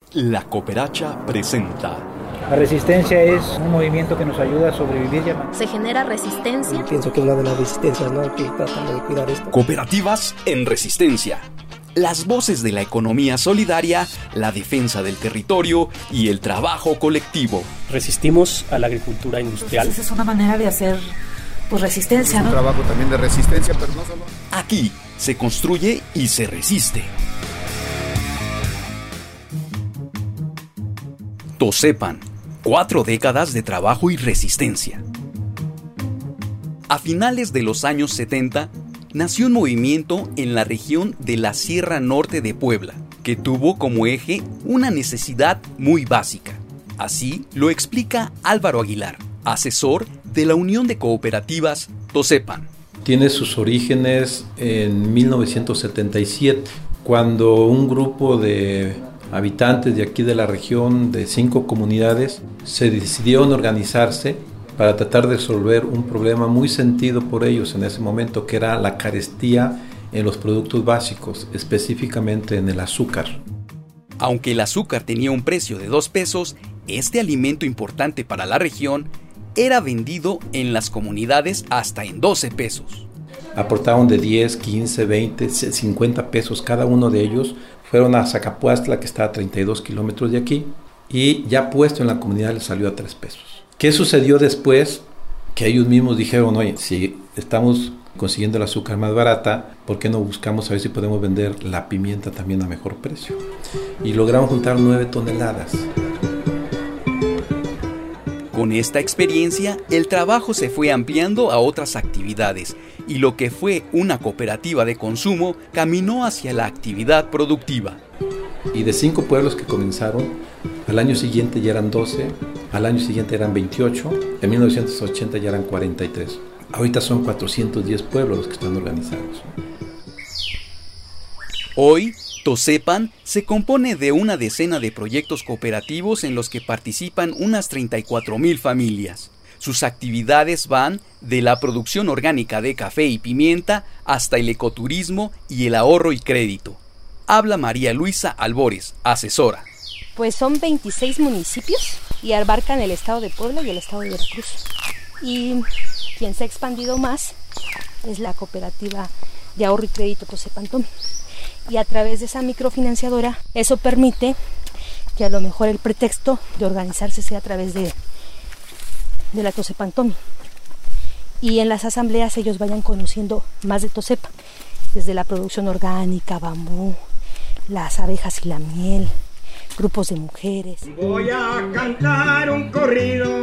La Cooperacha presenta. La resistencia es un movimiento que nos ayuda a sobrevivir. Se genera resistencia. Pienso que es una de las resistencias, ¿no? Que tratando de cuidar esto. Cooperativas en resistencia. Las voces de la economía solidaria, la defensa del territorio y el trabajo colectivo. Resistimos a la agricultura industrial. Esa es una manera de hacer resistencia, ¿no? Es un trabajo también de resistencia, pero no solo. Aquí se construye y se resiste. Tosepan, 4 décadas de trabajo y resistencia. A finales de los años 70, nació un movimiento en la región de la Sierra Norte de Puebla, que tuvo como eje una necesidad muy básica. Así lo explica Álvaro Aguilar, asesor de la Unión de Cooperativas Tosepan. Tiene sus orígenes en 1977, cuando un grupo de habitantes de aquí de la región, de 5 comunidades, se decidieron organizarse para tratar de resolver un problema muy sentido por ellos en ese momento, que era la carestía en los productos básicos, específicamente en el azúcar. Aunque el azúcar tenía un precio de 2 pesos, este alimento importante para la región era vendido en las comunidades hasta en 12 pesos. Aportaron de 10, 15, 20, 50 pesos cada uno de ellos. Fueron a Zacapuastla, que está a 32 kilómetros de aquí, y ya puesto en la comunidad les salió a 3 pesos. ¿Qué sucedió después? Que ellos mismos dijeron, oye, si estamos consiguiendo el azúcar más barata, ¿por qué no buscamos a ver si podemos vender la pimienta también a mejor precio? Y lograron juntar 9 toneladas. Con esta experiencia, el trabajo se fue ampliando a otras actividades y lo que fue una cooperativa de consumo caminó hacia la actividad productiva. Y de 5 pueblos que comenzaron, al año siguiente ya eran 12, al año siguiente eran 28, en 1980 ya eran 43. Ahorita son 410 pueblos los que están organizados. Hoy, Tosepan se compone de una decena de proyectos cooperativos en los que participan unas 34,000 familias. Sus actividades van de la producción orgánica de café y pimienta hasta el ecoturismo y el ahorro y crédito. Habla María Luisa Albores, asesora. Pues son 26 municipios y abarcan el estado de Puebla y el estado de Veracruz. Y quien se ha expandido más es la cooperativa de ahorro y crédito Tosepan Tomi. Y a través de esa microfinanciadora, eso permite que a lo mejor el pretexto de organizarse sea a través de la Tosepan Tomi. Y en las asambleas ellos vayan conociendo más de Tosepan, desde la producción orgánica, bambú, las abejas y la miel, grupos de mujeres. Voy a cantar un corrido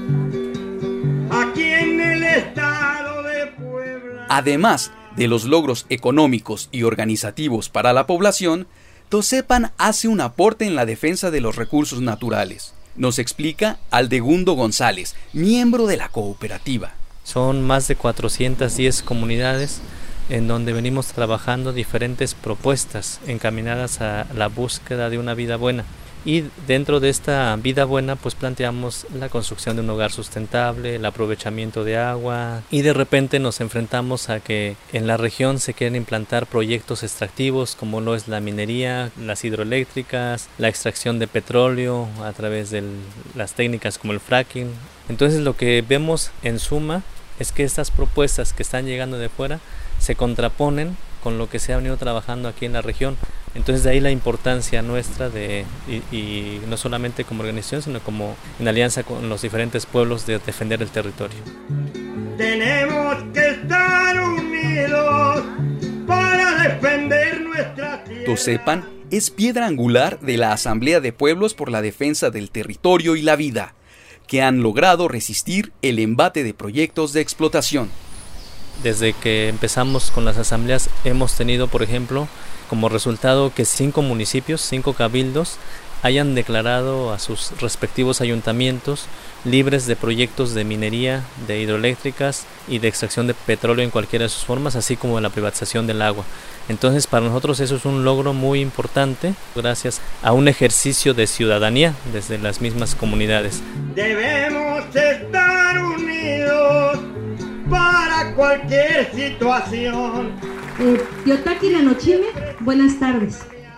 aquí en el estado de Puebla. Además de los logros económicos y organizativos para la población, Tosepan hace un aporte en la defensa de los recursos naturales. Nos explica Aldegundo González, miembro de la cooperativa. Son más de 410 comunidades en donde venimos trabajando diferentes propuestas encaminadas a la búsqueda de una vida buena. Y dentro de esta vida buena pues planteamos la construcción de un hogar sustentable, el aprovechamiento de agua, y de repente nos enfrentamos a que en la región se quieren implantar proyectos extractivos como lo es la minería, las hidroeléctricas, la extracción de petróleo a través de las técnicas como el fracking. Entonces lo que vemos en suma es que estas propuestas que están llegando de fuera se contraponen con lo que se ha venido trabajando aquí en la región. Entonces de ahí la importancia nuestra y no solamente como organización, sino como en alianza con los diferentes pueblos de defender el territorio. Tenemos que estar unidos para defender nuestra tierra. Tosepan es piedra angular de la Asamblea de Pueblos por la Defensa del Territorio y la Vida, que han logrado resistir el embate de proyectos de explotación. Desde que empezamos con las asambleas hemos tenido, por ejemplo, como resultado que 5 municipios, 5 cabildos hayan declarado a sus respectivos ayuntamientos libres de proyectos de minería, de hidroeléctricas y de extracción de petróleo en cualquiera de sus formas, así como la privatización del agua. Entonces para nosotros eso es un logro muy importante gracias a un ejercicio de ciudadanía desde las mismas comunidades. Debemos estar unidos para cualquier situación. Yotaki Lanochime, buenas tardes.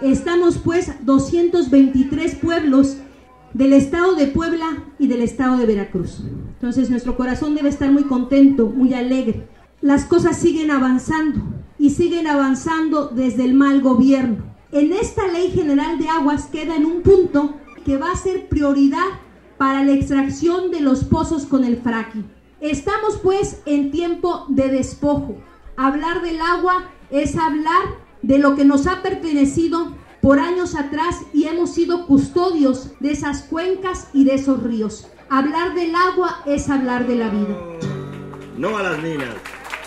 Estamos pues 223 pueblos del estado de Puebla y del estado de Veracruz. Entonces nuestro corazón debe estar muy contento, muy alegre. Las cosas siguen avanzando y siguen avanzando desde el mal gobierno. En esta Ley General de Aguas queda en un punto que va a ser prioridad para la extracción de los pozos con el fracking. Estamos pues en tiempo de despojo. Hablar del agua es hablar de lo que nos ha pertenecido por años atrás y hemos sido custodios de esas cuencas y de esos ríos. Hablar del agua es hablar de la vida. No a las minas.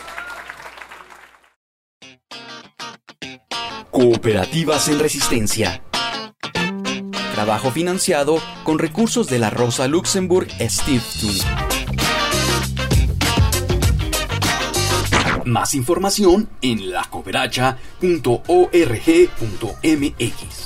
Cooperativas en Resistencia. Trabajo financiado con recursos de la Rosa Luxemburg Stiftung. Más información en lacooperacha.org.mx.